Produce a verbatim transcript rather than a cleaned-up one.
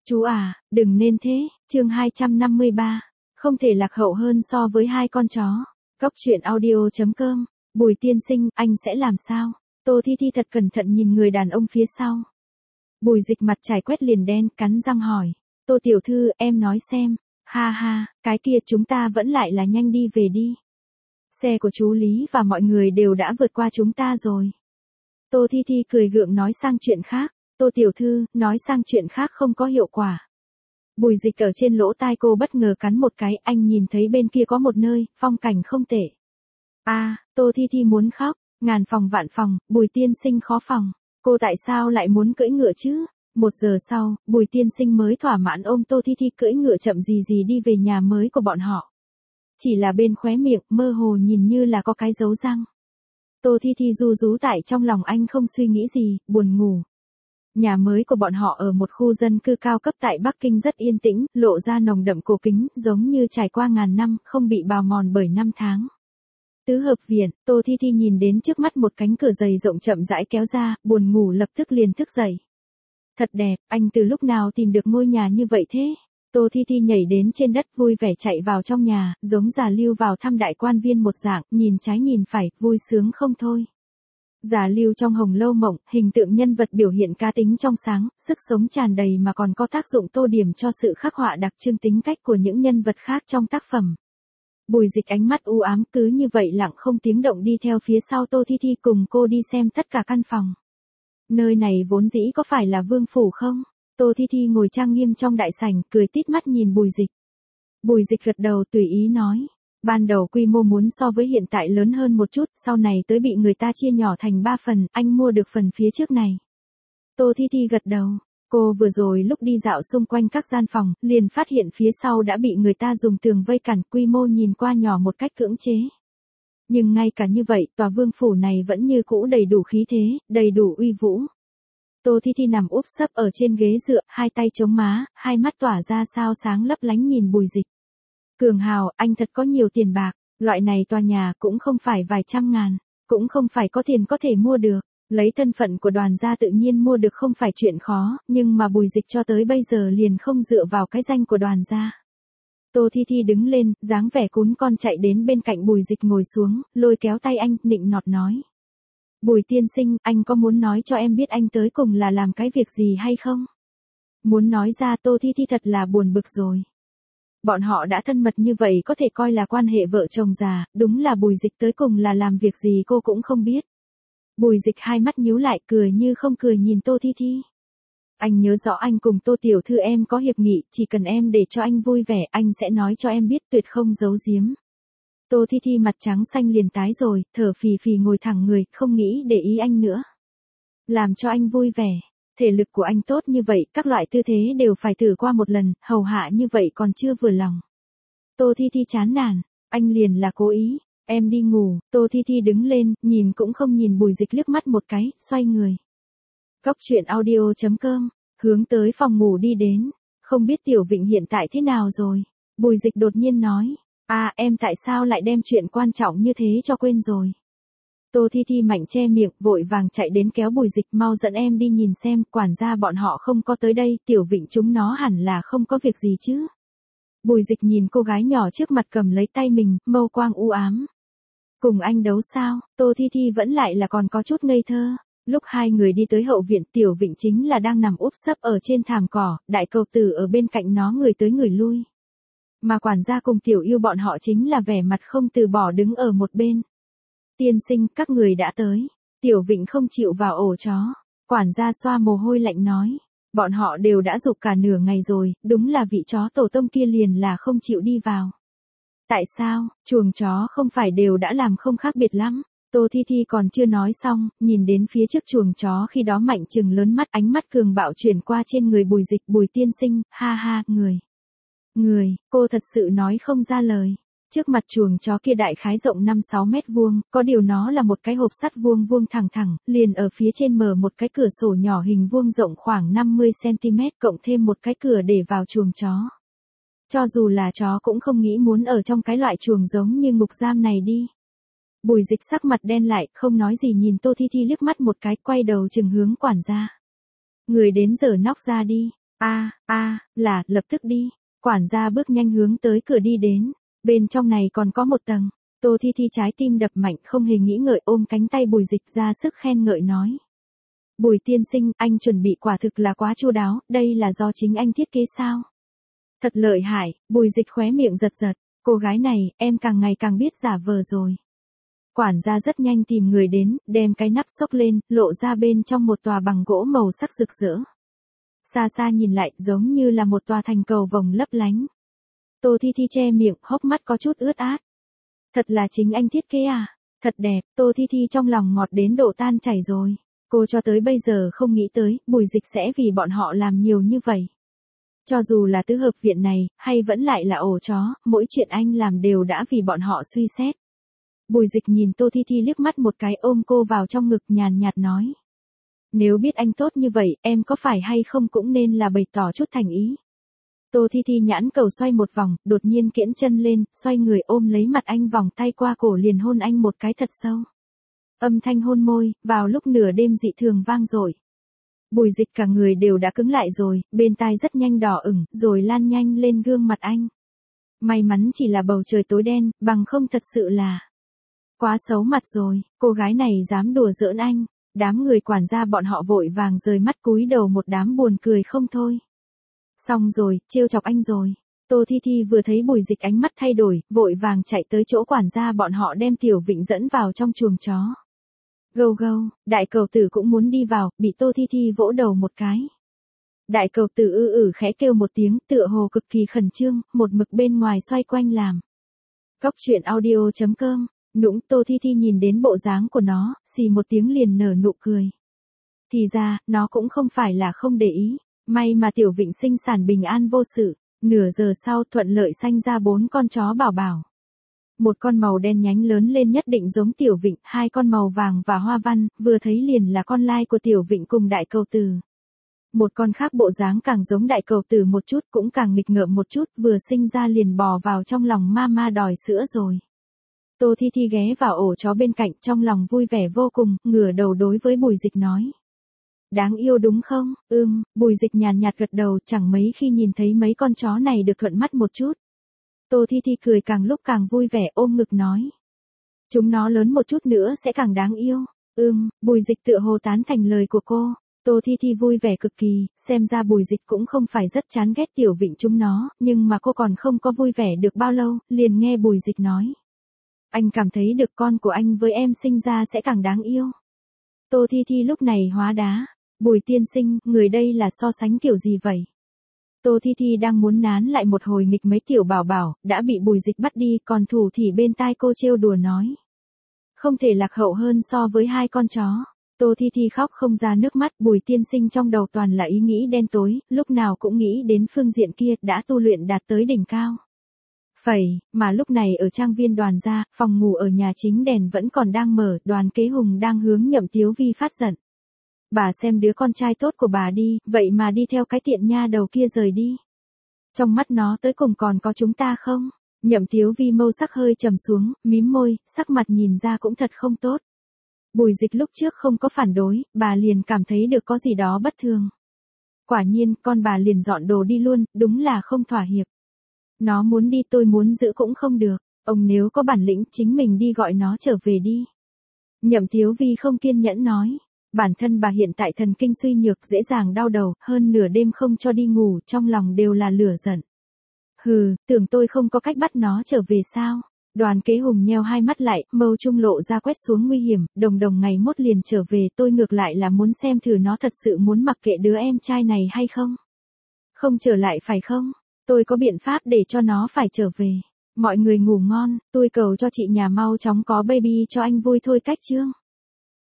Chú à, đừng nên thế, chương hai trăm năm mươi ba, không thể lạc hậu hơn so với hai con chó. Cốc truyện audio.com, Bùi tiên sinh, anh sẽ làm sao? Tô Thi Thi thật cẩn thận nhìn người đàn ông phía sau. Bùi Dịch mặt trải quét liền đen, cắn răng hỏi. Tô tiểu thư, em nói xem. Ha ha, cái kia chúng ta vẫn lại là nhanh đi về đi. Xe của chú Lý và mọi người đều đã vượt qua chúng ta rồi. Tô Thi Thi cười gượng nói sang chuyện khác. Tô tiểu thư, nói sang chuyện khác không có hiệu quả. Bùi Dịch ở trên lỗ tai cô bất ngờ cắn một cái, anh nhìn thấy bên kia có một nơi, phong cảnh không tệ. A, à, Tô Thi Thi muốn khóc, ngàn phòng vạn phòng, Bùi tiên sinh khó phòng. Cô tại sao lại muốn cưỡi ngựa chứ? Một giờ sau, Bùi tiên sinh mới thỏa mãn ôm Tô Thi Thi cưỡi ngựa chậm gì gì đi về nhà mới của bọn họ. Chỉ là bên khóe miệng, mơ hồ nhìn như là có cái dấu răng. Tô Thi Thi ru rú tại trong lòng anh không suy nghĩ gì, buồn ngủ. Nhà mới của bọn họ ở một khu dân cư cao cấp tại Bắc Kinh rất yên tĩnh, lộ ra nồng đậm cổ kính, giống như trải qua ngàn năm, không bị bào mòn bởi năm tháng. Tứ hợp viện, Tô Thi Thi nhìn đến trước mắt một cánh cửa dày rộng chậm rãi kéo ra, buồn ngủ lập tức liền thức dậy. Thật đẹp, anh từ lúc nào tìm được ngôi nhà như vậy thế? Tô Thi Thi nhảy đến trên đất vui vẻ chạy vào trong nhà, giống già Lưu vào thăm đại quan viên một dạng, nhìn trái nhìn phải, vui sướng không thôi. Già Lưu trong Hồng Lâu Mộng, hình tượng nhân vật biểu hiện cá tính trong sáng, sức sống tràn đầy mà còn có tác dụng tô điểm cho sự khắc họa đặc trưng tính cách của những nhân vật khác trong tác phẩm. Bùi Dịch ánh mắt u ám cứ như vậy lặng không tiếng động đi theo phía sau Tô Thi Thi cùng cô đi xem tất cả căn phòng. Nơi này vốn dĩ có phải là vương phủ không? Tô Thi Thi ngồi trang nghiêm trong đại sảnh, cười tít mắt nhìn Bùi Dịch. Bùi Dịch gật đầu tùy ý nói. Ban đầu quy mô muốn so với hiện tại lớn hơn một chút, sau này tới bị người ta chia nhỏ thành ba phần, anh mua được phần phía trước này. Tô Thi Thi gật đầu. Cô vừa rồi lúc đi dạo xung quanh các gian phòng, liền phát hiện phía sau đã bị người ta dùng tường vây cản, quy mô nhìn qua nhỏ một cách cưỡng chế. Nhưng ngay cả như vậy, tòa vương phủ này vẫn như cũ đầy đủ khí thế, đầy đủ uy vũ. Tô Thi Thi nằm úp sấp ở trên ghế dựa, hai tay chống má, hai mắt tỏa ra sao sáng lấp lánh nhìn Bùi Dịch. Cường Hào, anh thật có nhiều tiền bạc, loại này tòa nhà cũng không phải vài trăm ngàn, cũng không phải có tiền có thể mua được. Lấy thân phận của Đoàn gia tự nhiên mua được không phải chuyện khó, nhưng mà Bùi Dịch cho tới bây giờ liền không dựa vào cái danh của Đoàn gia. Tô Thi Thi đứng lên, dáng vẻ cún con chạy đến bên cạnh Bùi Dịch ngồi xuống, lôi kéo tay anh, nịnh nọt nói. Bùi tiên sinh, anh có muốn nói cho em biết anh tới cùng là làm cái việc gì hay không? Muốn nói ra Tô Thi Thi thật là buồn bực rồi. Bọn họ đã thân mật như vậy có thể coi là quan hệ vợ chồng già, đúng là Bùi Dịch tới cùng là làm việc gì cô cũng không biết. Bùi Dịch hai mắt nhíu lại cười như không cười nhìn Tô Thi Thi. Anh nhớ rõ anh cùng Tô tiểu thư em có hiệp nghị, chỉ cần em để cho anh vui vẻ anh sẽ nói cho em biết tuyệt không giấu giếm. Tô Thi Thi mặt trắng xanh liền tái rồi, thở phì phì ngồi thẳng người, không nghĩ để ý anh nữa. Làm cho anh vui vẻ, thể lực của anh tốt như vậy, các loại tư thế đều phải thử qua một lần, hầu hạ như vậy còn chưa vừa lòng. Tô Thi Thi chán nản, anh liền là cố ý. Em đi ngủ, Tô Thi Thi đứng lên, nhìn cũng không nhìn Bùi Dịch liếc mắt một cái, xoay người. Cốc truyện audio.com, hướng tới phòng ngủ đi đến, không biết Tiểu Vịnh hiện tại thế nào rồi. Bùi Dịch đột nhiên nói, à em tại sao lại đem chuyện quan trọng như thế cho quên rồi. Tô Thi Thi mạnh che miệng, vội vàng chạy đến kéo Bùi Dịch, mau dẫn em đi nhìn xem, quản gia bọn họ không có tới đây, Tiểu Vịnh chúng nó hẳn là không có việc gì chứ. Bùi Dịch nhìn cô gái nhỏ trước mặt cầm lấy tay mình, mâu quang u ám. Cùng anh đấu sao, Tô Thi Thi vẫn lại là còn có chút ngây thơ. Lúc hai người đi tới hậu viện, Tiểu Vịnh chính là đang nằm úp sấp ở trên thảm cỏ, đại cầu tử ở bên cạnh nó người tới người lui. Mà quản gia cùng Tiểu Yêu bọn họ chính là vẻ mặt không từ bỏ đứng ở một bên. Tiên sinh, các người đã tới. Tiểu Vịnh không chịu vào ổ chó. Quản gia xoa mồ hôi lạnh nói. Bọn họ đều đã giục cả nửa ngày rồi, đúng là vị chó tổ tông kia liền là không chịu đi vào. Tại sao, chuồng chó không phải đều đã làm không khác biệt lắm. Tô Thi Thi còn chưa nói xong, nhìn đến phía trước chuồng chó khi đó mạnh trừng lớn mắt, ánh mắt cường bạo chuyển qua trên người Bùi Dịch. Bùi tiên sinh, ha ha, người. Người, cô thật sự nói không ra lời. Trước mặt chuồng chó kia đại khái rộng năm sáu mét vuông, có điều nó là một cái hộp sắt vuông vuông thẳng thẳng, liền ở phía trên mở một cái cửa sổ nhỏ hình vuông rộng khoảng năm mươi xăng ti mét, cộng thêm một cái cửa để vào chuồng chó. Cho dù là chó cũng không nghĩ muốn ở trong cái loại chuồng giống như ngục giam này đi. Bùi Dịch sắc mặt đen lại, không nói gì nhìn Tô Thi Thi liếc mắt một cái, quay đầu chừng hướng quản gia. Người đến giờ nóc ra đi. A, a, là, lập tức đi. Quản gia bước nhanh hướng tới cửa đi đến. Bên trong này còn có một tầng. Tô Thi Thi trái tim đập mạnh không hề nghĩ ngợi ôm cánh tay Bùi Dịch ra sức khen ngợi nói. Bùi tiên sinh, anh chuẩn bị quả thực là quá chu đáo, đây là do chính anh thiết kế sao? Thật lợi hại, Bùi Dịch khóe miệng giật giật, cô gái này, em càng ngày càng biết giả vờ rồi. Quản gia rất nhanh tìm người đến, đem cái nắp xốc lên, lộ ra bên trong một tòa bằng gỗ màu sắc rực rỡ. Xa xa nhìn lại giống như là một tòa thành cầu vồng lấp lánh. Tô Thi Thi che miệng, hốc mắt có chút ướt át. Thật là chính anh thiết kế à? Thật đẹp, Tô Thi Thi trong lòng ngọt đến độ tan chảy rồi. Cô cho tới bây giờ không nghĩ tới, Bùi Dịch sẽ vì bọn họ làm nhiều như vậy. Cho dù là tứ hợp viện này, hay vẫn lại là ổ chó, mỗi chuyện anh làm đều đã vì bọn họ suy xét. Bùi Dịch nhìn Tô Thi Thi liếc mắt một cái ôm cô vào trong ngực nhàn nhạt nói. Nếu biết anh tốt như vậy, em có phải hay không cũng nên là bày tỏ chút thành ý. Tô Thi Thi nhãn cầu xoay một vòng, đột nhiên kiễng chân lên, xoay người ôm lấy mặt anh vòng tay qua cổ liền hôn anh một cái thật sâu. Âm thanh hôn môi, vào lúc nửa đêm dị thường vang dội. Bùi Dịch cả người đều đã cứng lại rồi, bên tai rất nhanh đỏ ửng, rồi lan nhanh lên gương mặt anh. May mắn chỉ là bầu trời tối đen, bằng không thật sự là quá xấu mặt rồi, cô gái này dám đùa giỡn anh. Đám người quản gia bọn họ vội vàng rời mắt cúi đầu một đám buồn cười không thôi. Xong rồi, trêu chọc anh rồi. Tô Thi Thi vừa thấy Bùi Dịch ánh mắt thay đổi, vội vàng chạy tới chỗ quản gia bọn họ đem Tiểu Vịnh dẫn vào trong chuồng chó. Gâu gâu, đại cầu tử cũng muốn đi vào, bị Tô Thi Thi vỗ đầu một cái. Đại cầu tử ư ử khẽ kêu một tiếng, tựa hồ cực kỳ khẩn trương, một mực bên ngoài xoay quanh làm. Cóc truyện audio chấm com. Nũng Tô Thi Thi nhìn đến bộ dáng của nó, xì một tiếng liền nở nụ cười. Thì ra, nó cũng không phải là không để ý. May mà Tiểu Vịnh sinh sản bình an vô sự. Nửa giờ sau thuận lợi sanh ra bốn con chó bảo bảo. Một con màu đen nhánh lớn lên nhất định giống Tiểu Vịnh, hai con màu vàng và hoa văn, vừa thấy liền là con lai của Tiểu Vịnh cùng đại cầu tử. Một con khác bộ dáng càng giống đại cầu tử một chút cũng càng nghịch ngợm một chút, vừa sinh ra liền bò vào trong lòng mama đòi sữa rồi. Tô Thi Thi ghé vào ổ chó bên cạnh trong lòng vui vẻ vô cùng, ngửa đầu đối với Bùi Dịch nói. Đáng yêu đúng không? Ưm, Bùi Dịch nhàn nhạt gật đầu, chẳng mấy khi nhìn thấy mấy con chó này được thuận mắt một chút. Tô Thi Thi cười càng lúc càng vui vẻ ôm ngực nói. Chúng nó lớn một chút nữa sẽ càng đáng yêu. Ưm, Bùi Dịch tựa hồ tán thành lời của cô. Tô Thi Thi vui vẻ cực kỳ, xem ra Bùi Dịch cũng không phải rất chán ghét Tiểu Vịnh chúng nó, nhưng mà cô còn không có vui vẻ được bao lâu, liền nghe Bùi Dịch nói. Anh cảm thấy được con của anh với em sinh ra sẽ càng đáng yêu. Tô Thi Thi lúc này hóa đá. Bùi tiên sinh, người đây là so sánh kiểu gì vậy? Tô Thi Thi đang muốn nán lại một hồi nghịch mấy tiểu bảo bảo, đã bị Bùi Dịch bắt đi, còn thủ thì bên tai cô trêu đùa nói. Không thể lạc hậu hơn so với hai con chó. Tô Thi Thi khóc không ra nước mắt, Bùi tiên sinh trong đầu toàn là ý nghĩ đen tối, lúc nào cũng nghĩ đến phương diện kia, đã tu luyện đạt tới đỉnh cao. Phẩy, mà lúc này ở trang viên Đoàn gia, phòng ngủ ở nhà chính đèn vẫn còn đang mở, Đoàn Kế Hùng đang hướng Nhậm Tiếu Vi phát giận. Bà xem đứa con trai tốt của bà đi, vậy mà đi theo cái tiện nha đầu kia rời đi. Trong mắt nó tới cùng còn có chúng ta không? Nhậm Tiếu Vi mâu sắc hơi trầm xuống, mím môi, sắc mặt nhìn ra cũng thật không tốt. Bùi Dịch lúc trước không có phản đối, bà liền cảm thấy được có gì đó bất thường. Quả nhiên, con bà liền dọn đồ đi luôn, đúng là không thỏa hiệp. Nó muốn đi tôi muốn giữ cũng không được, ông nếu có bản lĩnh chính mình đi gọi nó trở về đi. Nhậm Tiếu Vi không kiên nhẫn nói. Bản thân bà hiện tại thần kinh suy nhược dễ dàng đau đầu, hơn nửa đêm không cho đi ngủ, trong lòng đều là lửa giận. Hừ, tưởng tôi không có cách bắt nó trở về sao? Đoàn Kế Hùng nheo hai mắt lại, mâu trung lộ ra quét xuống nguy hiểm, đồng đồng ngày mốt liền trở về, tôi ngược lại là muốn xem thử nó thật sự muốn mặc kệ đứa em trai này hay không. Không trở lại phải không? Tôi có biện pháp để cho nó phải trở về. Mọi người ngủ ngon, tôi cầu cho chị nhà mau chóng có baby cho anh vui thôi cách chương.